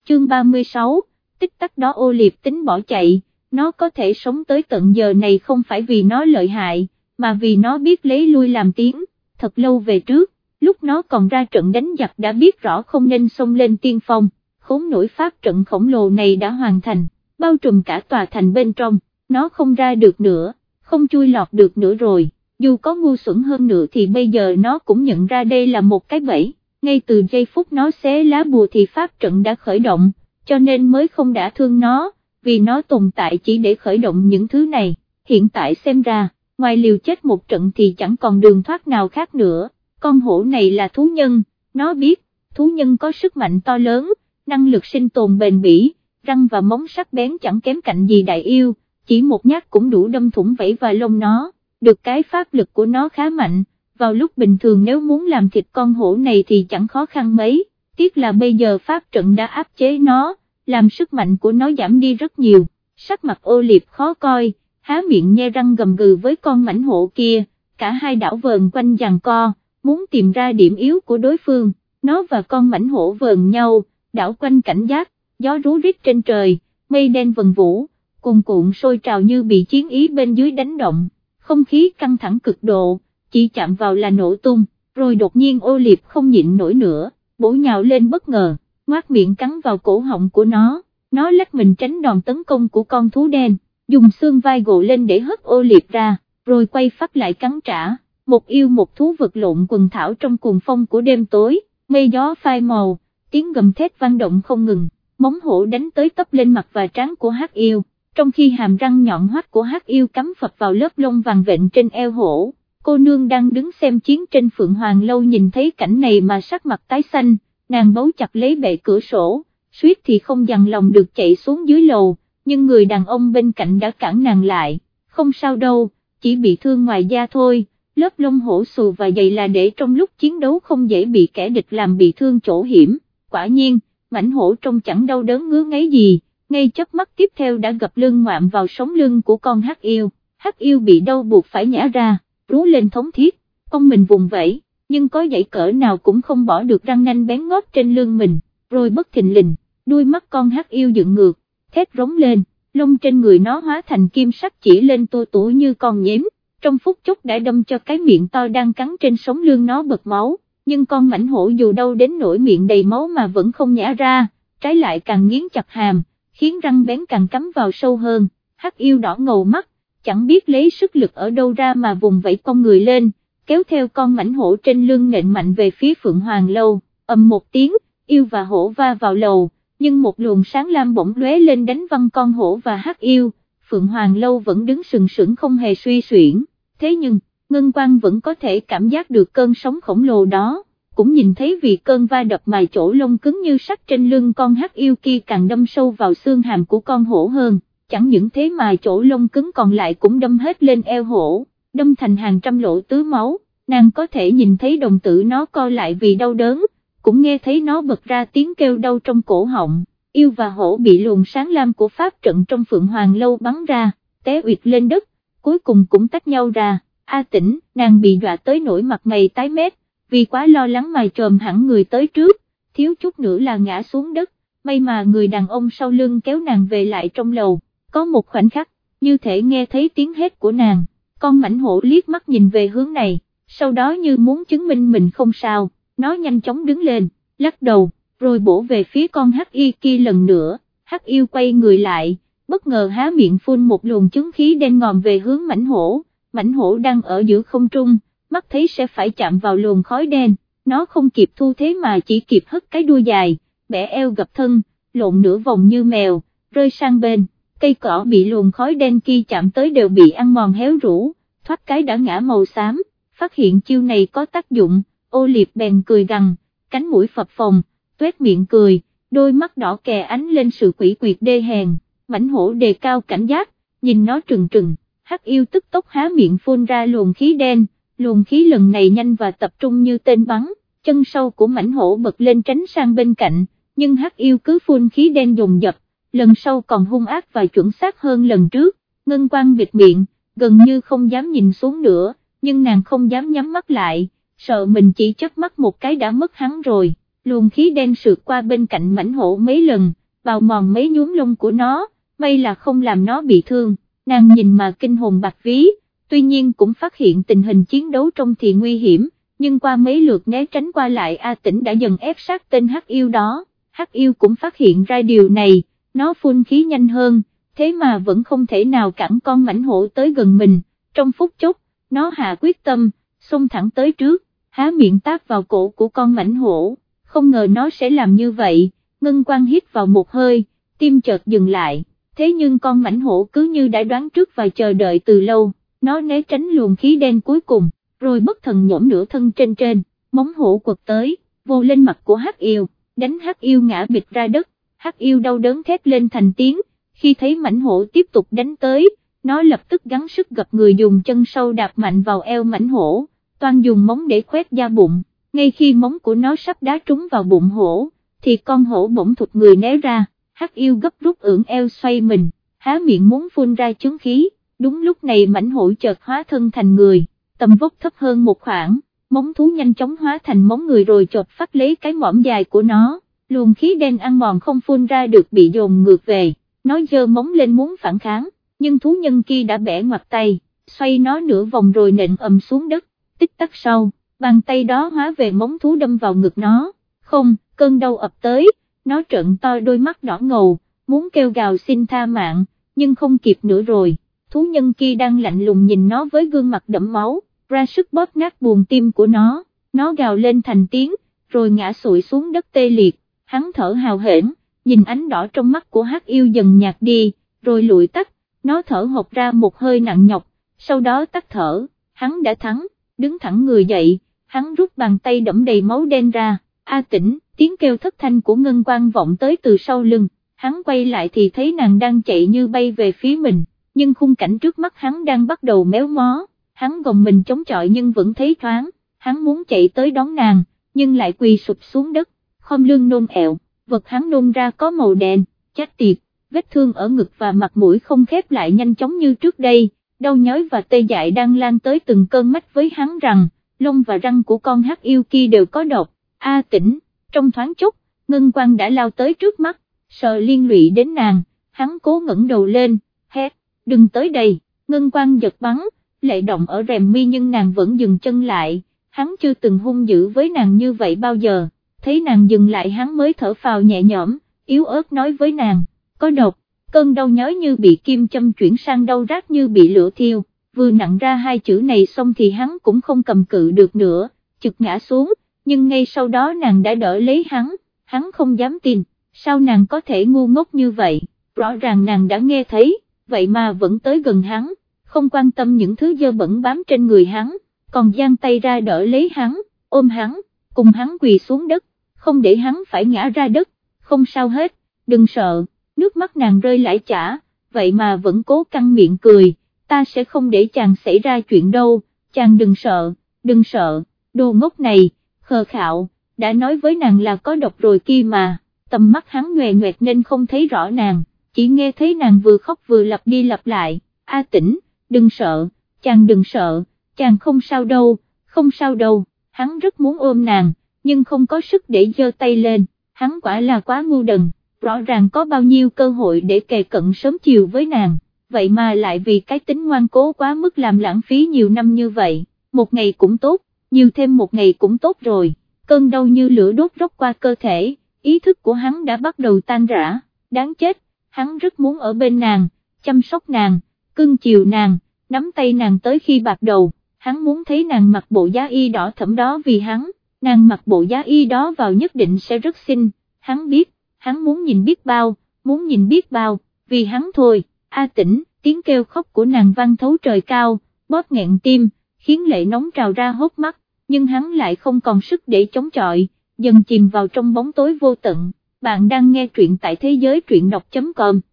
chương 36, tích tắc đó Ô Liệp tính bỏ chạy, nó có thể sống tới tận giờ này không phải vì nó lợi hại, mà vì nó biết lấy lui làm tiếng. Thật lâu về trước, lúc nó còn ra trận đánh giặc đã biết rõ không nên xông lên tiên phong, khốn nổi pháp trận khổng lồ này đã hoàn thành, bao trùm cả tòa thành bên trong, nó không ra được nữa, không chui lọt được nữa rồi, dù có ngu xuẩn hơn nữa thì bây giờ nó cũng nhận ra đây là một cái bẫy, ngay từ giây phút nó xé lá bùa thì pháp trận đã khởi động, cho nên mới không đả thương nó, vì nó tồn tại chỉ để khởi động những thứ này, hiện tại xem ra, ngoài liều chết một trận thì chẳng còn đường thoát nào khác nữa. Con hổ này là thú nhân, nó biết, thú nhân có sức mạnh to lớn, năng lực sinh tồn bền bỉ, răng và móng sắc bén chẳng kém cạnh gì đại yêu, chỉ một nhát cũng đủ đâm thủng vảy và lông nó, được cái pháp lực của nó khá mạnh, vào lúc bình thường nếu muốn làm thịt con hổ này thì chẳng khó khăn mấy, tiếc là bây giờ pháp trận đã áp chế nó, làm sức mạnh của nó giảm đi rất nhiều, sắc mặt Ô Liệp khó coi, há miệng nhe răng gầm gừ với con mãnh hổ kia, cả hai đảo vờn quanh giằng co, muốn tìm ra điểm yếu của đối phương, nó và con mãnh hổ vờn nhau, đảo quanh cảnh giác, gió rú rít trên trời, mây đen vần vũ, cuồn cuộn sôi trào như bị chiến ý bên dưới đánh động, không khí căng thẳng cực độ, chỉ chạm vào là nổ tung, rồi đột nhiên Ô Liệp không nhịn nổi nữa, bổ nhào lên bất ngờ, ngoác miệng cắn vào cổ họng của nó lách mình tránh đòn tấn công của con thú đen, dùng xương vai gồ lên để hất Ô Liệp ra, rồi quay phát lại cắn trả. Một yêu một thú vật lộn quần thảo trong cuồng phong của đêm tối, mây gió phai màu, tiếng gầm thét vang động không ngừng, móng hổ đánh tới tấp lên mặt và trán của hắc yêu, trong khi hàm răng nhọn hoắt của hắc yêu cắm phập vào lớp lông vàng vện trên eo hổ. Cô nương đang đứng xem chiến trên Phượng Hoàng lâu nhìn thấy cảnh này mà sắc mặt tái xanh, nàng bấu chặt lấy bệ cửa sổ, suýt thì không dằn lòng được chạy xuống dưới lầu, nhưng người đàn ông bên cạnh đã cản nàng lại, không sao đâu, chỉ bị thương ngoài da thôi. Lớp lông hổ xù và dày là để trong lúc chiến đấu không dễ bị kẻ địch làm bị thương chỗ hiểm, quả nhiên, mãnh hổ trông chẳng đau đớn ngứa ngáy gì, ngay chớp mắt tiếp theo đã gập lưng ngoạm vào sống lưng của con hắc yêu bị đau buộc phải nhả ra, rú lên thống thiết, con mình vùng vẫy, nhưng có dãy cỡ nào cũng không bỏ được răng nanh bén ngót trên lưng mình, rồi bất thình lình, đuôi mắt con hắc yêu dựng ngược, thét rống lên, lông trên người nó hóa thành kim sắc chỉ lên tua tủa như con nhím. Trong phút chốc đã đâm cho cái miệng to đang cắn trên sống lưng nó bật máu, nhưng con mãnh hổ dù đau đến nỗi miệng đầy máu mà vẫn không nhả ra, trái lại càng nghiến chặt hàm, khiến răng bén càng cắm vào sâu hơn, hắc yêu đỏ ngầu mắt, chẳng biết lấy sức lực ở đâu ra mà vùng vẫy con người lên, kéo theo con mãnh hổ trên lưng nện mạnh về phía Phượng Hoàng lâu, ầm một tiếng, yêu và hổ va vào lầu, nhưng một luồng sáng lam bỗng lóe lên đánh văng con hổ và hắc yêu, Phượng Hoàng lâu vẫn đứng sừng sững không hề suy xuyển. Thế nhưng, Ngân Quang vẫn có thể cảm giác được cơn sóng khổng lồ đó, cũng nhìn thấy vì cơn va đập mà chỗ lông cứng như sắt trên lưng con hắc yêu kia càng đâm sâu vào xương hàm của con hổ hơn, chẳng những thế mà chỗ lông cứng còn lại cũng đâm hết lên eo hổ, đâm thành hàng trăm lỗ tứ máu, nàng có thể nhìn thấy đồng tử nó co lại vì đau đớn, cũng nghe thấy nó bật ra tiếng kêu đau trong cổ họng, yêu và hổ bị luồng sáng lam của pháp trận trong Phượng Hoàng lâu bắn ra, té uỵt lên đất, cuối cùng cũng tách nhau ra. A Tĩnh, nàng bị dọa tới nỗi mặt mày tái mét, vì quá lo lắng mà chồm hẳn người tới trước, thiếu chút nữa là ngã xuống đất, may mà người đàn ông sau lưng kéo nàng về lại trong lầu, có một khoảnh khắc, như thể nghe thấy tiếng hét của nàng, con mãnh hổ liếc mắt nhìn về hướng này, sau đó như muốn chứng minh mình không sao, nó nhanh chóng đứng lên, lắc đầu, rồi bổ về phía con hắc y kia lần nữa, hắc yêu quay người lại, bất ngờ há miệng phun một luồng chứng khí đen ngòm về hướng mãnh hổ đang ở giữa không trung, mắt thấy sẽ phải chạm vào luồng khói đen, nó không kịp thu thế mà chỉ kịp hất cái đuôi dài, bẻ eo gập thân, lộn nửa vòng như mèo, rơi sang bên, cây cỏ bị luồng khói đen kia chạm tới đều bị ăn mòn héo rũ, thoát cái đã ngã màu xám, phát hiện chiêu này có tác dụng, Ô Liệp bèn cười gằn, cánh mũi phập phồng, tuét miệng cười, đôi mắt đỏ kè ánh lên sự quỷ quyệt đê hèn, mãnh hổ đề cao cảnh giác, nhìn nó trừng trừng. Hắc yêu tức tốc há miệng phun ra luồng khí đen, luồng khí lần này nhanh và tập trung như tên bắn, chân sau của mãnh hổ bật lên tránh sang bên cạnh, nhưng hắc yêu cứ phun khí đen dồn dập, lần sau còn hung ác và chuẩn xác hơn lần trước, Ngân Quang bịt miệng, gần như không dám nhìn xuống nữa, nhưng nàng không dám nhắm mắt lại, sợ mình chỉ chớp mắt một cái đã mất hắn rồi, luồng khí đen sượt qua bên cạnh mãnh hổ mấy lần, bào mòn mấy nhuốm lông của nó, may là không làm nó bị thương, nàng nhìn mà kinh hồn bạt ví, tuy nhiên cũng phát hiện tình hình chiến đấu trong thì nguy hiểm, nhưng qua mấy lượt né tránh qua lại A Tĩnh đã dần ép sát tên hắc yêu đó, hắc yêu cũng phát hiện ra điều này, nó phun khí nhanh hơn, thế mà vẫn không thể nào cản con mãnh hổ tới gần mình, trong phút chốc, nó hạ quyết tâm, xông thẳng tới trước, há miệng tát vào cổ của con mãnh hổ, không ngờ nó sẽ làm như vậy, Ngân Quang hít vào một hơi, tim chợt dừng lại, thế nhưng con mãnh hổ cứ như đã đoán trước và chờ đợi từ lâu, nó né tránh luồng khí đen cuối cùng, rồi bất thần nhổm nửa thân trên, móng hổ quật tới, vồ lên mặt của hắc yêu, đánh hắc yêu ngã bịch ra đất, hắc yêu đau đớn thét lên thành tiếng, khi thấy mãnh hổ tiếp tục đánh tới, nó lập tức gắng sức gập người dùng chân sâu đạp mạnh vào eo mãnh hổ, toan dùng móng để khoét da bụng, ngay khi móng của nó sắp đá trúng vào bụng hổ, thì con hổ bỗng thụt người né ra, hắc yêu gấp rút ưỡn eo xoay mình, há miệng muốn phun ra chướng khí, đúng lúc này mãnh hổ chợt hóa thân thành người, tầm vóc thấp hơn một khoảng, móng thú nhanh chóng hóa thành móng người rồi chộp phát lấy cái mõm dài của nó, luồng khí đen ăn mòn không phun ra được bị dồn ngược về, nó giơ móng lên muốn phản kháng, nhưng thú nhân kia đã bẻ ngoặt tay, xoay nó nửa vòng rồi nện ầm xuống đất, tích tắc sau, bàn tay đó hóa về móng thú đâm vào ngực nó, không, cơn đau ập tới, nó trợn to đôi mắt đỏ ngầu, muốn kêu gào xin tha mạng, nhưng không kịp nữa rồi, thú nhân kia đang lạnh lùng nhìn nó với gương mặt đẫm máu, ra sức bóp nát buồng tim của nó gào lên thành tiếng, rồi ngã sụi xuống đất tê liệt, hắn thở hào hển, nhìn ánh đỏ trong mắt của hắc yêu dần nhạt đi, rồi lụi tắt, nó thở hộc ra một hơi nặng nhọc, sau đó tắt thở, hắn đã thắng, đứng thẳng người dậy, hắn rút bàn tay đẫm đầy máu đen ra, A Tĩnh, tiếng kêu thất thanh của Ngân Quang vọng tới từ sau lưng, hắn quay lại thì thấy nàng đang chạy như bay về phía mình, nhưng khung cảnh trước mắt hắn đang bắt đầu méo mó, hắn gồng mình chống chọi nhưng vẫn thấy thoáng, hắn muốn chạy tới đón nàng, nhưng lại quỳ sụp xuống đất, khom lưng nôn ẹo, vật hắn nôn ra có màu đen, chết tiệt, vết thương ở ngực và mặt mũi không khép lại nhanh chóng như trước đây, đau nhói và tê dại đang lan tới từng cơn mách với hắn rằng, lông và răng của con hắc yêu kia đều có độc. A Tĩnh, trong thoáng chốc, Ngân Quang đã lao tới trước mắt, sợ liên lụy đến nàng, hắn cố ngẩng đầu lên, hét, đừng tới đây, Ngân Quang giật bắn, lệ động ở rèm mi nhưng nàng vẫn dừng chân lại, hắn chưa từng hung dữ với nàng như vậy bao giờ, thấy nàng dừng lại hắn mới thở phào nhẹ nhõm, yếu ớt nói với nàng, có độc, cơn đau nhói như bị kim châm chuyển sang đau rát như bị lửa thiêu, vừa nặng ra hai chữ này xong thì hắn cũng không cầm cự được nữa, chực ngã xuống, nhưng ngay sau đó nàng đã đỡ lấy hắn không dám tin, sao nàng có thể ngu ngốc như vậy, rõ ràng nàng đã nghe thấy, vậy mà vẫn tới gần hắn, không quan tâm những thứ dơ bẩn bám trên người hắn, còn giang tay ra đỡ lấy hắn, ôm hắn, cùng hắn quỳ xuống đất, không để hắn phải ngã ra đất, không sao hết, đừng sợ, nước mắt nàng rơi lã chả, vậy mà vẫn cố căng miệng cười, ta sẽ không để chàng xảy ra chuyện đâu, chàng đừng sợ, đồ ngốc này, khờ khạo, đã nói với nàng là có độc rồi kia mà, tầm mắt hắn nhoè nhoẹt nên không thấy rõ nàng, chỉ nghe thấy nàng vừa khóc vừa lặp đi lặp lại, A Tĩnh, đừng sợ, chàng không sao đâu, hắn rất muốn ôm nàng, nhưng không có sức để giơ tay lên, hắn quả là quá ngu đần, rõ ràng có bao nhiêu cơ hội để kề cận sớm chiều với nàng, vậy mà lại vì cái tính ngoan cố quá mức làm lãng phí nhiều năm như vậy, một ngày cũng tốt, nhiều thêm một ngày cũng tốt rồi, cơn đau như lửa đốt róc qua cơ thể, ý thức của hắn đã bắt đầu tan rã, đáng chết, hắn rất muốn ở bên nàng, chăm sóc nàng, cưng chiều nàng, nắm tay nàng tới khi bạc đầu, hắn muốn thấy nàng mặc bộ giá y đỏ thẫm đó vì hắn, nàng mặc bộ giá y đó vào nhất định sẽ rất xinh, hắn biết, hắn muốn nhìn biết bao, vì hắn thôi, A Tĩnh, tiếng kêu khóc của nàng vang thấu trời cao, bóp nghẹn tim, khiến lệ nóng trào ra hốc mắt, nhưng hắn lại không còn sức để chống chọi, dần chìm vào trong bóng tối vô tận. Bạn đang nghe truyện tại thế giới truyện đọc.com